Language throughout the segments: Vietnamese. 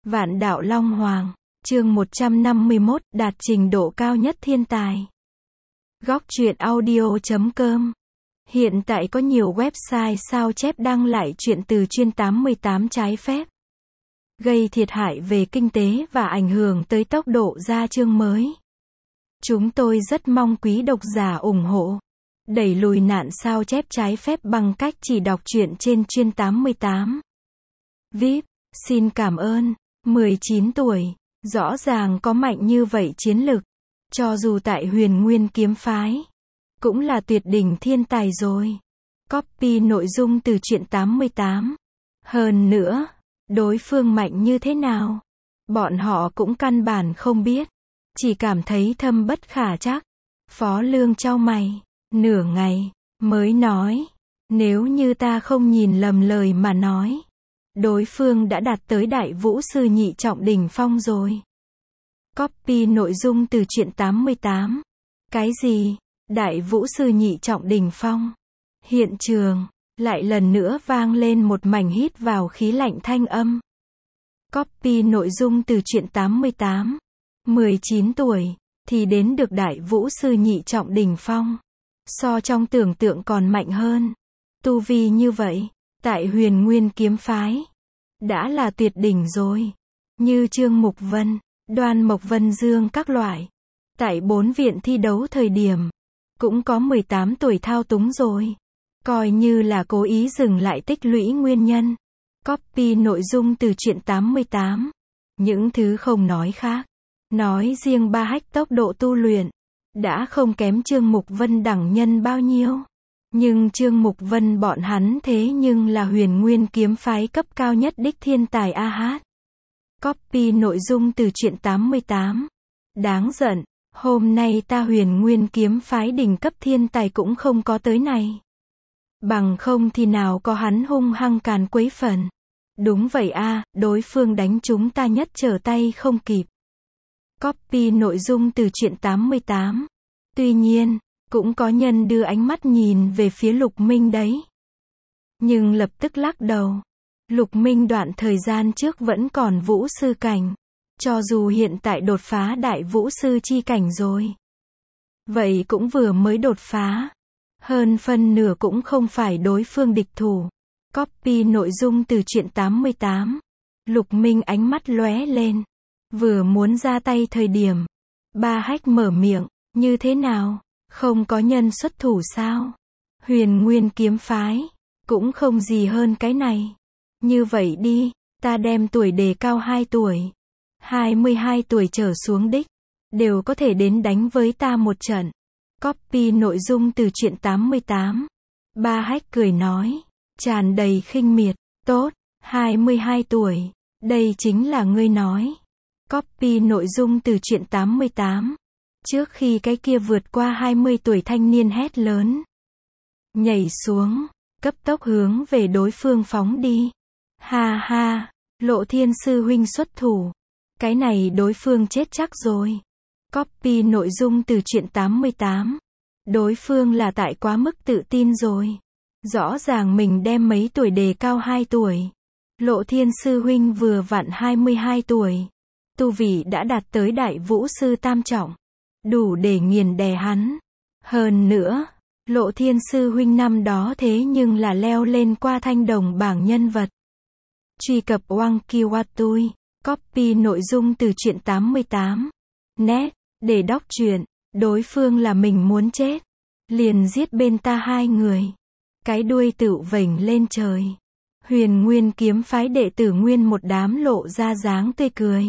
Vạn đạo Long Hoàng, chương 151, đạt trình độ cao nhất thiên tài. Góc truyện audio.com. Hiện tại có nhiều website sao chép đăng lại truyện từ chuyên 88 trái phép, gây thiệt hại về kinh tế và ảnh hưởng tới tốc độ ra chương mới. Chúng tôi rất mong quý độc giả ủng hộ, đẩy lùi nạn sao chép trái phép bằng cách chỉ đọc truyện trên chuyên 88. VIP, xin cảm ơn. 19 tuổi, rõ ràng có mạnh như vậy chiến lực, cho dù tại Huyền Nguyên kiếm phái, cũng là tuyệt đỉnh thiên tài rồi. Copy nội dung từ truyện 88. Hơn nữa, đối phương mạnh như thế nào, bọn họ cũng căn bản không biết, chỉ cảm thấy thâm bất khả trắc. Phó Lương chau mày, nửa ngày, mới nói, nếu như ta không nhìn lầm lời mà nói, đối phương đã đạt tới đại vũ sư nhị trọng đỉnh phong rồi. Copy nội dung từ truyện 88. Cái gì? Đại vũ sư nhị trọng đỉnh phong? Hiện trường lại lần nữa vang lên một mảnh hít vào khí lạnh thanh âm. Copy nội dung từ truyện 88. 19 tuổi thì đến được đại vũ sư nhị trọng đỉnh phong, so trong tưởng tượng còn mạnh hơn. Tu vi như vậy, tại Huyền Nguyên kiếm phái, đã là tuyệt đỉnh rồi. Như Trương Mục Vân, Đoan Mộc Vân Dương các loại, tại 4 viện thi đấu thời điểm, cũng có 18 tuổi thao túng rồi. Coi như là cố ý dừng lại tích lũy nguyên nhân. Copy nội dung từ truyện 88. Những thứ không nói khác, nói riêng Ba Hách tốc độ tu luyện đã không kém Trương Mục Vân đẳng nhân bao nhiêu. Nhưng Trương Mục Vân bọn hắn thế nhưng là Huyền Nguyên kiếm phái cấp cao nhất đích thiên tài AH. Copy nội dung từ truyện 88. Đáng giận, hôm nay ta Huyền Nguyên kiếm phái đỉnh cấp thiên tài cũng không có tới này. Bằng không thì nào có hắn hung hăng càn quấy phần. Đúng vậy a, đối phương đánh chúng ta nhất trở tay không kịp. Copy nội dung từ truyện 88. Tuy nhiên, cũng có nhân đưa ánh mắt nhìn về phía Lục Minh đấy. Nhưng lập tức lắc đầu. Lục Minh đoạn thời gian trước vẫn còn vũ sư cảnh. Cho dù hiện tại đột phá đại vũ sư chi cảnh rồi, vậy cũng vừa mới đột phá. Hơn phân nửa cũng không phải đối phương địch thủ. Copy nội dung từ truyện 88. Lục Minh ánh mắt lóe lên. Vừa muốn ra tay thời điểm, Ba Hách mở miệng, như thế nào? Không có nhân xuất thủ sao? Huyền Nguyên kiếm phái cũng không gì hơn cái này. Như vậy đi, ta đem tuổi đề cao 2 tuổi. 22 tuổi trở xuống đích, đều có thể đến đánh với ta một trận. Copy nội dung từ truyện 88. Ba Hách cười nói, tràn đầy khinh miệt, tốt, 22 tuổi, đây chính là ngươi nói. Copy nội dung từ truyện 88. Trước khi cái kia vượt qua 20 tuổi thanh niên hét lớn, nhảy xuống, cấp tốc hướng về đối phương phóng đi. Ha ha, Lộ Thiên sư huynh xuất thủ, cái này đối phương chết chắc rồi. Copy nội dung từ truyện 88. Đối phương là tại quá mức tự tin rồi. Rõ ràng mình đem mấy tuổi đề cao 2 tuổi. Lộ Thiên sư huynh vừa vặn 22 tuổi. Tu vị đã đạt tới đại vũ sư tam trọng, đủ để nghiền đè hắn. Hơn nữa, Lộ Thiên sư huynh năm đó thế nhưng là leo lên qua thanh đồng bảng nhân vật. Truy cập Wang Kiwatui. Copy nội dung từ truyện 88. Net, để đọc truyện, đối phương là mình muốn chết, liền giết bên ta 2 người. Cái đuôi tựu vểnh lên trời. Huyền Nguyên kiếm phái đệ tử nguyên một đám lộ ra dáng tươi cười.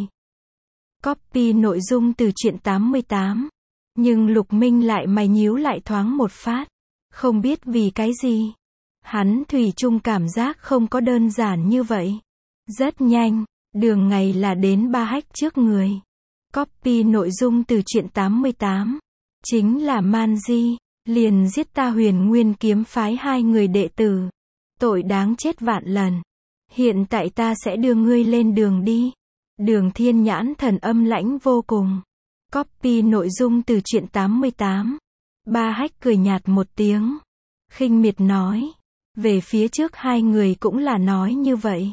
Copy nội dung từ truyện 88. Nhưng Lục Minh lại mày nhíu lại thoáng một phát. Không biết vì cái gì, hắn thủy chung cảm giác không có đơn giản như vậy. Rất nhanh, đường ngày là đến Ba Hách trước người. Copy nội dung từ truyện 88. Chính là Manji, liền giết ta Huyền Nguyên kiếm phái 2 người đệ tử. Tội đáng chết vạn lần. Hiện tại ta sẽ đưa ngươi lên đường đi. Đường Thiên Nhãn thần âm lãnh vô cùng. Copy nội dung từ truyện 88. Ba Hách cười nhạt một tiếng, khinh miệt nói. Về phía trước 2 người cũng là nói như vậy.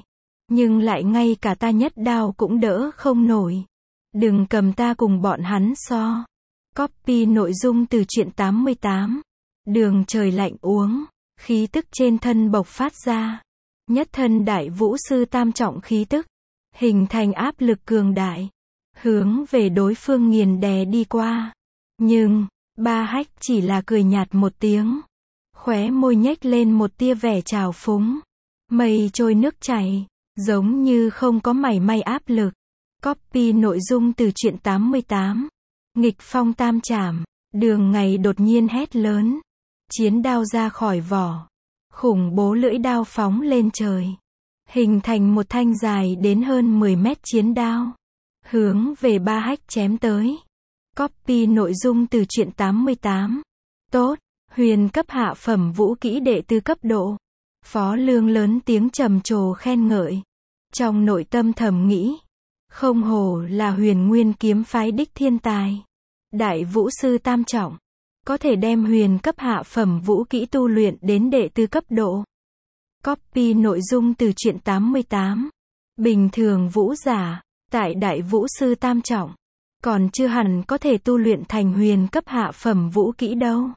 Nhưng lại ngay cả ta nhất đao cũng đỡ không nổi. Đừng cầm ta cùng bọn hắn so. Copy nội dung từ truyện 88. Đường trời lạnh uống, khí tức trên thân bộc phát ra. Nhất thân đại vũ sư tam trọng khí tức, hình thành áp lực cường đại, hướng về đối phương nghiền đè đi qua. Nhưng, Ba Hách chỉ là cười nhạt một tiếng, khóe môi nhếch lên một tia vẻ trào phúng. Mây trôi nước chảy, giống như không có mảy may áp lực. Copy nội dung từ truyện 88. Nghịch phong tam trảm, Đường Ngày đột nhiên hét lớn. Chiến đao ra khỏi vỏ. Khủng bố lưỡi đao phóng lên trời. Hình thành một thanh dài đến hơn 10 mét chiến đao. Hướng về Ba Hách chém tới. Copy nội dung từ truyện 88. Tốt, huyền cấp hạ phẩm vũ kỹ đệ tử cấp độ. Phó Lương lớn tiếng trầm trồ khen ngợi. Trong nội tâm thầm nghĩ. Không hổ là huyền nguyên kiếm phái đích thiên tài. Đại vũ sư tam trọng. Có thể đem huyền cấp hạ phẩm vũ kỹ tu luyện đến đệ tử cấp độ. Copy nội dung từ truyện 88. Bình thường vũ giả, tại đại vũ sư tam trọng, còn chưa hẳn có thể tu luyện thành huyền cấp hạ phẩm vũ kỹ đâu.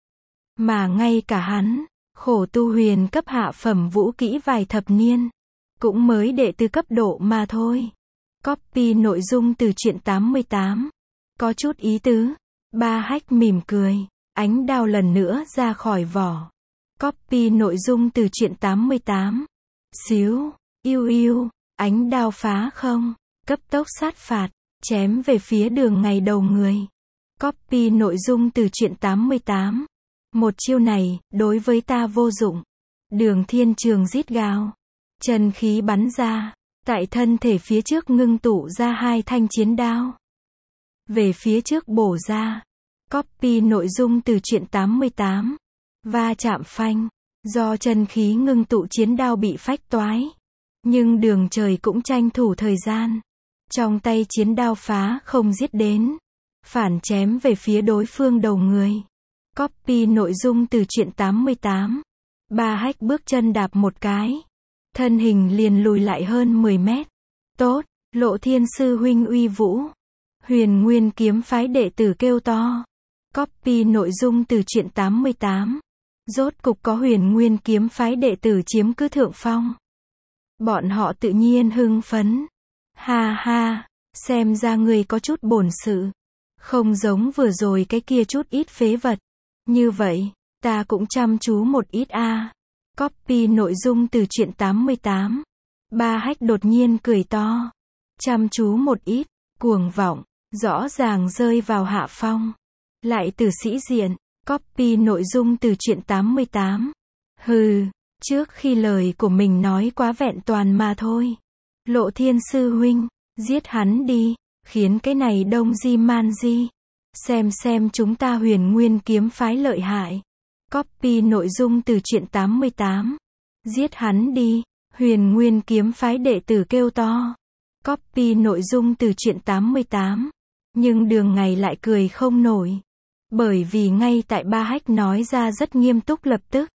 Mà ngay cả hắn, khổ tu huyền cấp hạ phẩm vũ kỹ vài thập niên, cũng mới đệ tử cấp độ mà thôi. Copy nội dung từ truyện 88. Có chút ý tứ. Ba Hách mỉm cười, ánh đao lần nữa ra khỏi vỏ. Copy nội dung từ truyện 88. Xíu, yêu yêu, ánh đao phá không, cấp tốc sát phạt, chém về phía Đường Ngày đầu người. Copy nội dung từ truyện 88. Một chiêu này, đối với ta vô dụng. Đường Thiên Trường rít gào. Chân khí bắn ra, tại thân thể phía trước ngưng tụ ra hai thanh chiến đao. Về phía trước bổ ra. Copy nội dung từ truyện 88. Va chạm phanh. Do chân khí ngưng tụ chiến đao bị phách toái. Nhưng Đường Trời cũng tranh thủ thời gian. Trong tay chiến đao phá không giết đến. Phản chém về phía đối phương đầu người. Copy nội dung từ truyện 88. Ba Hách bước chân đạp một cái. Thân hình liền lùi lại hơn 10 mét. Tốt, Lộ Thiên sư huynh uy vũ. Huyền Nguyên kiếm phái đệ tử kêu to. Copy nội dung từ truyện 88. Rốt cục có Huyền Nguyên kiếm phái đệ tử chiếm cứ thượng phong. Bọn họ tự nhiên hưng phấn. Ha ha, xem ra ngươi có chút bổn sự. Không giống vừa rồi cái kia chút ít phế vật. Như vậy, ta cũng chăm chú một ít a. Copy nội dung từ truyện 88. Ba Hách đột nhiên cười to. Chăm chú một ít, cuồng vọng, rõ ràng rơi vào hạ phong. Lại từ sĩ diện. Copy nội dung từ truyện 88. Hừ, trước khi lời của mình nói quá vẹn toàn mà thôi. Lộ Thiên sư huynh, giết hắn đi, khiến cái này đông di man di. Xem chúng ta Huyền Nguyên kiếm phái lợi hại. Copy nội dung từ truyện 88. Giết hắn đi, Huyền Nguyên kiếm phái đệ tử kêu to. Copy nội dung từ truyện 88. Nhưng Đường Ngày lại cười không nổi. Bởi vì ngay tại Ba Hách nói ra rất nghiêm túc lập tức.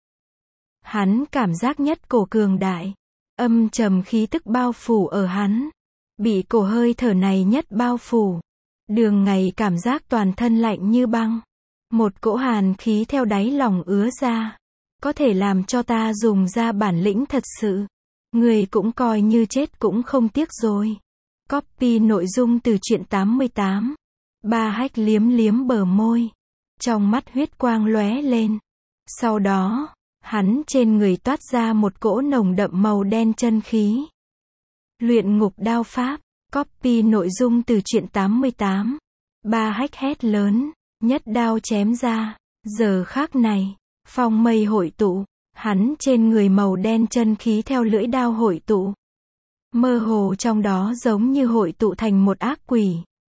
Hắn cảm giác nhất cổ cường đại. Âm trầm khí tức bao phủ ở hắn. Bị cổ hơi thở này nhất bao phủ. Đường Ngày cảm giác toàn thân lạnh như băng. Một cỗ hàn khí theo đáy lòng ứa ra. Có thể làm cho ta dùng ra bản lĩnh thật sự. Người cũng coi như chết cũng không tiếc rồi. Copy nội dung từ truyện 88. Ba Hách liếm liếm bờ môi. Trong mắt huyết quang lóe lên. Sau đó, hắn trên người toát ra một cỗ nồng đậm màu đen chân khí. Luyện ngục đao pháp. Copy nội dung từ truyện 88. Ba Hách hét lớn. Nhất đao chém ra. Giờ khắc này, phong mây hội tụ. Hắn trên người màu đen chân khí theo lưỡi đao hội tụ. Mơ hồ trong đó giống như hội tụ thành một ác quỷ.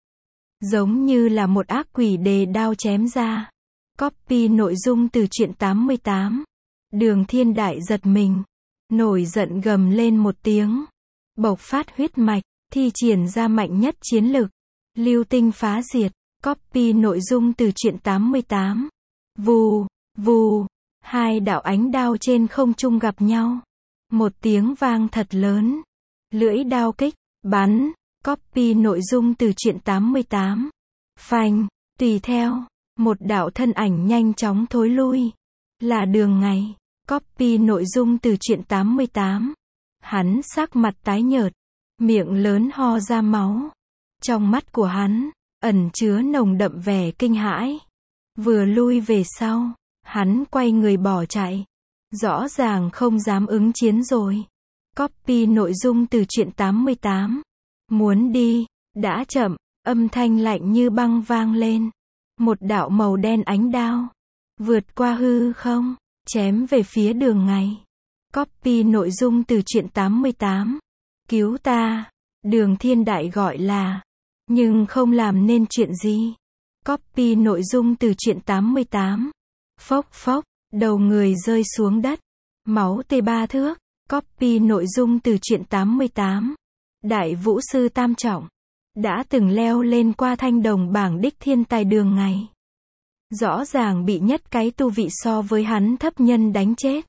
Giống như là một ác quỷ đề đao chém ra. Copy nội dung từ truyện 88. Đường Thiên Đại giật mình. Nổi giận gầm lên một tiếng. Bộc phát huyết mạch, thi triển ra mạnh nhất chiến lực. Lưu tinh phá diệt. Copy nội dung từ truyện 88. Vù, vù. Hai đạo ánh đao trên không trung gặp nhau. Một tiếng vang thật lớn. Lưỡi đao kích, bắn, copy nội dung từ truyện 88. Phanh, tùy theo, một đạo thân ảnh nhanh chóng thối lui. Là Đường Ngày, copy nội dung từ truyện 88. Hắn sắc mặt tái nhợt, miệng lớn ho ra máu. Trong mắt của hắn, ẩn chứa nồng đậm vẻ kinh hãi. Vừa lui về sau, hắn quay người bỏ chạy. Rõ ràng không dám ứng chiến rồi. Copy nội dung từ truyện 88. Muốn đi, đã chậm, âm thanh lạnh như băng vang lên. Một đạo màu đen ánh đao, vượt qua hư không, chém về phía Đường Ngày. Copy nội dung từ truyện 88. Cứu ta, Đường Thiên Đại gọi là, nhưng không làm nên chuyện gì. Copy nội dung từ truyện 88. Phốc phốc, đầu người rơi xuống đất, máu tê ba thước. Copy nội dung từ truyện 88. Đại vũ sư tam trọng, đã từng leo lên qua thanh đồng bảng đích thiên tài Đường Ngày. Rõ ràng bị nhất cái tu vị so với hắn thấp nhân đánh chết.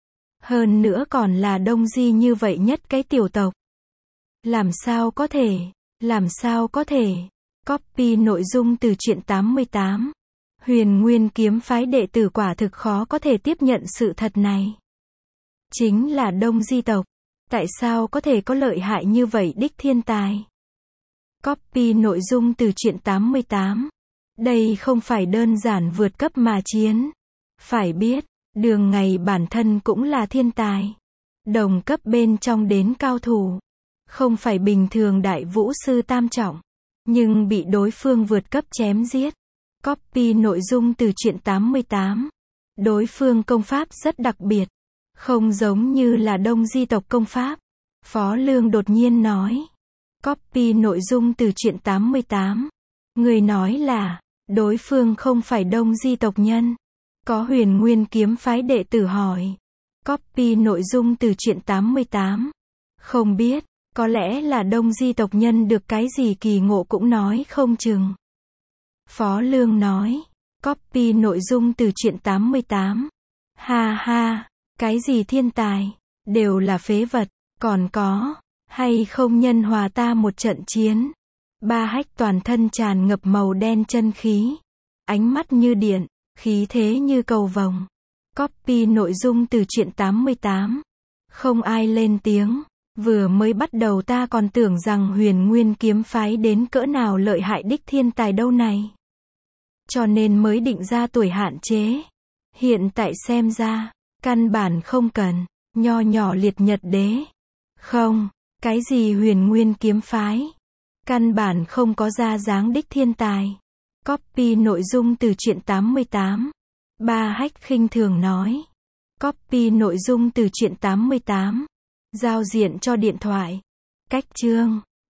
Hơn nữa còn là Đông Di như vậy nhất cái tiểu tộc. Làm sao có thể, làm sao có thể. Copy nội dung từ truyện 88. Huyền Nguyên kiếm phái đệ tử quả thực khó có thể tiếp nhận sự thật này. Chính là Đông Di tộc, tại sao có thể có lợi hại như vậy đích thiên tài. Copy nội dung từ truyện 88. Đây không phải đơn giản vượt cấp mà chiến. Phải biết, Đường Ngày bản thân cũng là thiên tài. Đồng cấp bên trong đến cao thủ. Không phải bình thường đại vũ sư tam trọng. Nhưng bị đối phương vượt cấp chém giết. Copy nội dung từ truyện 88. Đối phương công pháp rất đặc biệt. Không giống như là Đông Di tộc công pháp. Phó Lương đột nhiên nói. Copy nội dung từ truyện 88. Người nói là, đối phương không phải Đông Di tộc nhân. Có Huyền Nguyên kiếm phái đệ tử hỏi. Copy nội dung từ truyện 88. Không biết, có lẽ là Đông Di tộc nhân được cái gì kỳ ngộ cũng nói không chừng. Phó Lương nói. Copy nội dung từ truyện 88. Ha ha, cái gì thiên tài, đều là phế vật, còn có, hay không nhân hòa ta một trận chiến. Ba Hách toàn thân tràn ngập màu đen chân khí. Ánh mắt như điện, khí thế như cầu vồng. Copy nội dung từ truyện 88. Không ai lên tiếng. Vừa mới bắt đầu ta còn tưởng rằng Huyền Nguyên kiếm phái đến cỡ nào lợi hại đích thiên tài đâu này. Cho nên mới định ra tuổi hạn chế. Hiện tại xem ra, căn bản không cần. Nho nhỏ liệt nhật đế. Không, cái gì Huyền Nguyên kiếm phái. Căn bản không có ra dáng đích thiên tài. Copy nội dung từ truyện 88. Ba Hách khinh thường nói. Copy nội dung từ truyện 88. Giao diện cho điện thoại. Cách chương.